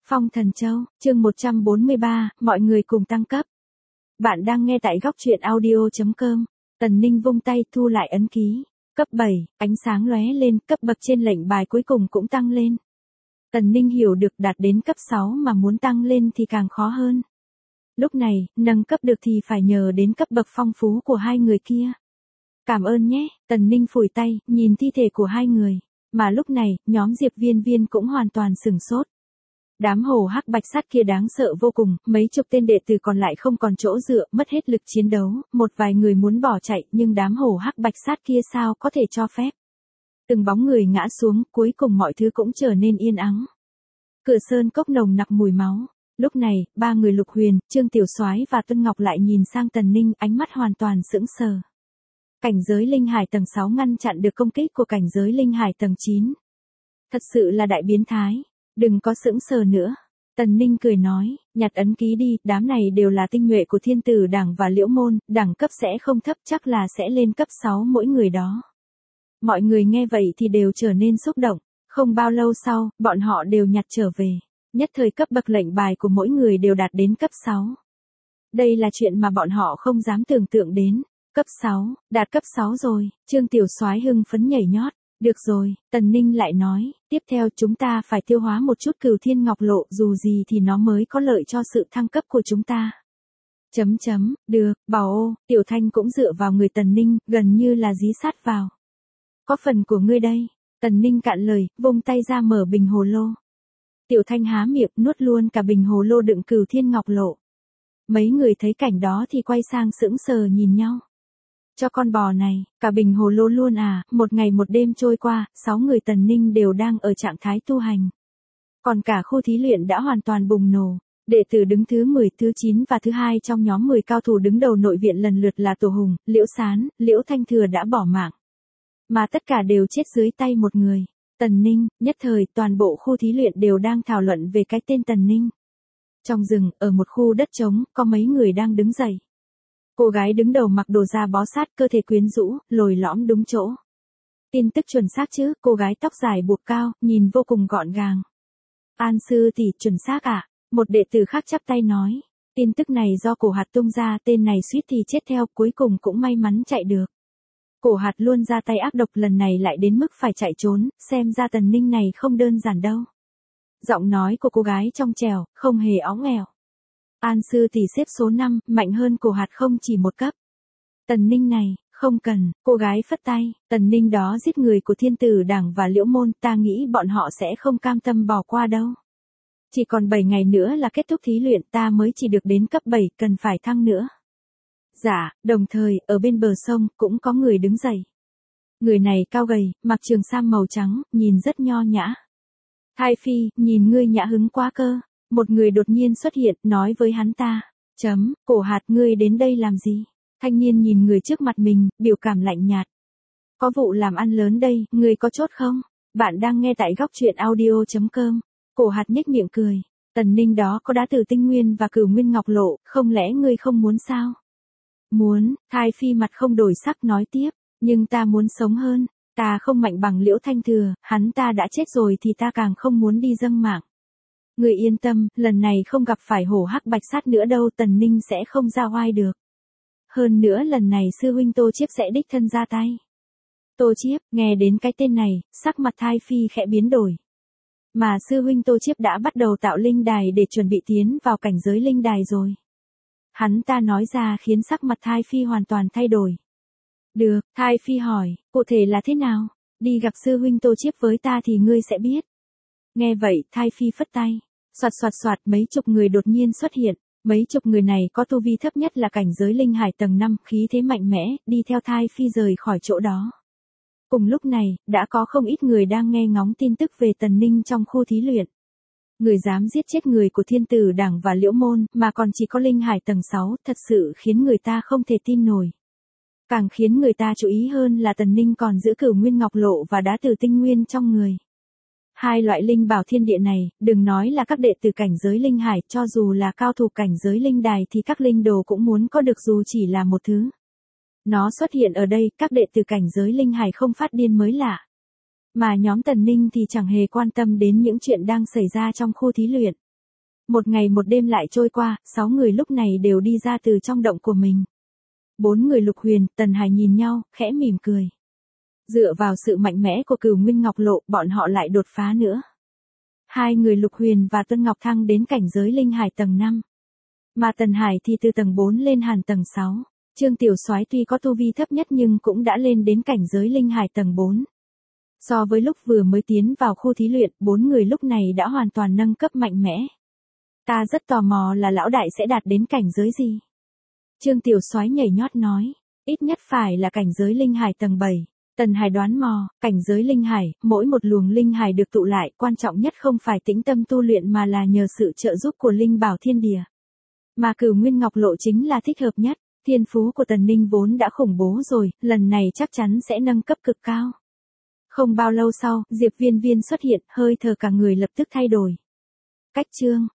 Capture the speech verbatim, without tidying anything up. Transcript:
Phong Thần Châu, chương một trăm bốn mươi ba, mọi người cùng tăng cấp. Bạn đang nghe tại góc truyện audio chấm com. Tần Ninh vung tay thu lại ấn ký. Cấp bảy, ánh sáng lóe lên, cấp bậc trên lệnh bài cuối cùng cũng tăng lên. Tần Ninh hiểu được đạt đến cấp sáu mà muốn tăng lên thì càng khó hơn. Lúc này, nâng cấp được thì phải nhờ đến cấp bậc phong phú của hai người kia. Cảm ơn nhé, Tần Ninh phủi tay, nhìn thi thể của hai người. Mà lúc này, nhóm Diệp Viên Viên cũng hoàn toàn sửng sốt. Đám hổ hắc bạch sát kia đáng sợ vô cùng, mấy chục tên đệ tử còn lại không còn chỗ dựa, mất hết lực chiến đấu, một vài người muốn bỏ chạy, nhưng đám hổ hắc bạch sát kia sao có thể cho phép. Từng bóng người ngã xuống, cuối cùng mọi thứ cũng trở nên yên ắng. Cửa sơn cốc nồng nặc mùi máu. Lúc này, ba người Lục Huyền, Trương Tiểu Soái và Tuân Ngọc lại nhìn sang Tần Ninh, ánh mắt hoàn toàn sững sờ. Cảnh giới linh hải tầng sáu ngăn chặn được công kích của cảnh giới linh hải tầng chín. Thật sự là đại biến thái. Đừng có sững sờ nữa. Tần Ninh cười nói, nhặt ấn ký đi, đám này đều là tinh nhuệ của Thiên Tử Đảng và Liễu Môn, đẳng cấp sẽ không thấp, chắc là sẽ lên cấp sáu mỗi người đó. Mọi người nghe vậy thì đều trở nên xúc động, không bao lâu sau, bọn họ đều nhặt trở về. Nhất thời cấp bậc lệnh bài của mỗi người đều đạt đến cấp sáu. Đây là chuyện mà bọn họ không dám tưởng tượng đến. Cấp sáu, đạt cấp sáu rồi, Trương Tiểu Soái hưng phấn nhảy nhót. Được rồi, Tần Ninh lại nói, tiếp theo chúng ta phải tiêu hóa một chút Cửu Thiên Ngọc Lộ, dù gì thì nó mới có lợi cho sự thăng cấp của chúng ta. Chấm chấm, được, bảo ô, Tiểu Thanh cũng dựa vào người Tần Ninh, gần như là dí sát vào. Có phần của ngươi đây, Tần Ninh cạn lời, vung tay ra mở bình hồ lô. Tiểu Thanh há miệng, nuốt luôn cả bình hồ lô đựng Cửu Thiên Ngọc Lộ. Mấy người thấy cảnh đó thì quay sang sững sờ nhìn nhau. Cho con bò này, cả bình hồ lô luôn à, một ngày một đêm trôi qua, sáu người Tần Ninh đều đang ở trạng thái tu hành. Còn cả khu thí luyện đã hoàn toàn bùng nổ. Đệ tử đứng thứ mười, thứ chín và thứ hai trong nhóm mười cao thủ đứng đầu nội viện lần lượt là Tổ Hùng, Liễu Sán, Liễu Thanh Thừa đã bỏ mạng. Mà tất cả đều chết dưới tay một người. Tần Ninh, nhất thời toàn bộ khu thí luyện đều đang thảo luận về cái tên Tần Ninh. Trong rừng, ở một khu đất trống, có mấy người đang đứng dậy. Cô gái đứng đầu mặc đồ da bó sát, cơ thể quyến rũ, lồi lõm đúng chỗ. Tin tức chuẩn xác chứ, cô gái tóc dài buộc cao, nhìn vô cùng gọn gàng. An sư tỷ, chuẩn xác ạ. Một đệ tử khác chắp tay nói. Tin tức này do Cổ Hạt tung ra, tên này suýt thì chết theo, cuối cùng cũng may mắn chạy được. Cổ Hạt luôn ra tay ác độc, lần này lại đến mức phải chạy trốn, xem ra Tần Ninh này không đơn giản đâu. Giọng nói của cô gái trong trẻo, không hề óng ẻo. An sư tỷ xếp số năm, mạnh hơn Cổ Hạt không chỉ một cấp. Tần Ninh này, không cần, cô gái phất tay, Tần Ninh đó giết người của Thiên Tử Đảng và Liễu Môn, ta nghĩ bọn họ sẽ không cam tâm bỏ qua đâu. Chỉ còn bảy ngày nữa là kết thúc thí luyện, ta mới chỉ được đến cấp bảy, cần phải thăng nữa. Dạ, đồng thời, ở bên bờ sông, cũng có người đứng dậy. Người này cao gầy, mặc trường sam màu trắng, nhìn rất nho nhã. Thai Phi, nhìn ngươi nhã hứng quá cơ. Một người đột nhiên xuất hiện, nói với hắn ta. Chấm, Cổ Hạt, ngươi đến đây làm gì? Thanh niên nhìn người trước mặt mình, biểu cảm lạnh nhạt. Có vụ làm ăn lớn đây, ngươi có chốt không? Bạn đang nghe tại góc truyện audio chấm com. Cổ Hạt nhếch miệng cười. Tần Ninh đó có đã từ tinh nguyên và Cửu Nguyên Ngọc Lộ, không lẽ ngươi không muốn sao? Muốn, Thai Phi mặt không đổi sắc nói tiếp. Nhưng ta muốn sống hơn. Ta không mạnh bằng Liễu Thanh Thừa, hắn ta đã chết rồi thì ta càng không muốn đi dâng mạng. Người yên tâm, lần này không gặp phải hổ hắc bạch sát nữa đâu, Tần Ninh sẽ không ra oai được. Hơn nữa lần này sư huynh Tô Chiếp sẽ đích thân ra tay. Tô Chiếp, nghe đến cái tên này, sắc mặt Thai Phi khẽ biến đổi. Mà sư huynh Tô Chiếp đã bắt đầu tạo linh đài để chuẩn bị tiến vào cảnh giới linh đài rồi. Hắn ta nói ra khiến sắc mặt Thai Phi hoàn toàn thay đổi. Được, Thai Phi hỏi, cụ thể là thế nào? Đi gặp sư huynh Tô Chiếp với ta thì ngươi sẽ biết. Nghe vậy, Thai Phi phất tay. Soạt soạt soạt, mấy chục người đột nhiên xuất hiện. Mấy chục người này có tu vi thấp nhất là cảnh giới linh hải tầng năm, khí thế mạnh mẽ, đi theo Thai Phi rời khỏi chỗ đó. Cùng lúc này, đã có không ít người đang nghe ngóng tin tức về Tần Ninh trong khu thí luyện. Người dám giết chết người của Thiên Tử Đảng và Liễu Môn, mà còn chỉ có linh hải tầng sáu, thật sự khiến người ta không thể tin nổi. Càng khiến người ta chú ý hơn là Tần Ninh còn giữ Cửu Nguyên Ngọc Lộ và đá từ tinh nguyên trong người. Hai loại linh bảo thiên địa này, đừng nói là các đệ tử cảnh giới linh hải, cho dù là cao thủ cảnh giới linh đài thì các linh đồ cũng muốn có được dù chỉ là một thứ. Nó xuất hiện ở đây, các đệ tử cảnh giới linh hải không phát điên mới lạ. Mà nhóm Tần Ninh thì chẳng hề quan tâm đến những chuyện đang xảy ra trong khu thí luyện. Một ngày một đêm lại trôi qua, sáu người lúc này đều đi ra từ trong động của mình. Bốn người Lục Huyền, Tần Hải nhìn nhau, khẽ mỉm cười. Dựa vào sự mạnh mẽ của Cửu Nguyên Ngọc Lộ, bọn họ lại đột phá nữa. Hai người Lục Huyền và Tân Ngọc thăng đến cảnh giới linh hải tầng năm. Mà Tần Hải thì từ tầng bốn lên hàn tầng sáu. Trương Tiểu Soái tuy có tu vi thấp nhất nhưng cũng đã lên đến cảnh giới linh hải tầng bốn. So với lúc vừa mới tiến vào khu thí luyện, bốn người lúc này đã hoàn toàn nâng cấp mạnh mẽ. Ta rất tò mò là lão đại sẽ đạt đến cảnh giới gì? Trương Tiểu Soái nhảy nhót nói, ít nhất phải là cảnh giới linh hải tầng bảy. Tần Hải đoán mò, cảnh giới linh hải, mỗi một luồng linh hải được tụ lại, quan trọng nhất không phải tĩnh tâm tu luyện mà là nhờ sự trợ giúp của linh bảo thiên địa. Mà Cửu Nguyên Ngọc Lộ chính là thích hợp nhất, thiên phú của Tần Ninh vốn đã khủng bố rồi, lần này chắc chắn sẽ nâng cấp cực cao. Không bao lâu sau, Diệp Viên Viên xuất hiện, hơi thở cả người lập tức thay đổi. Cách chương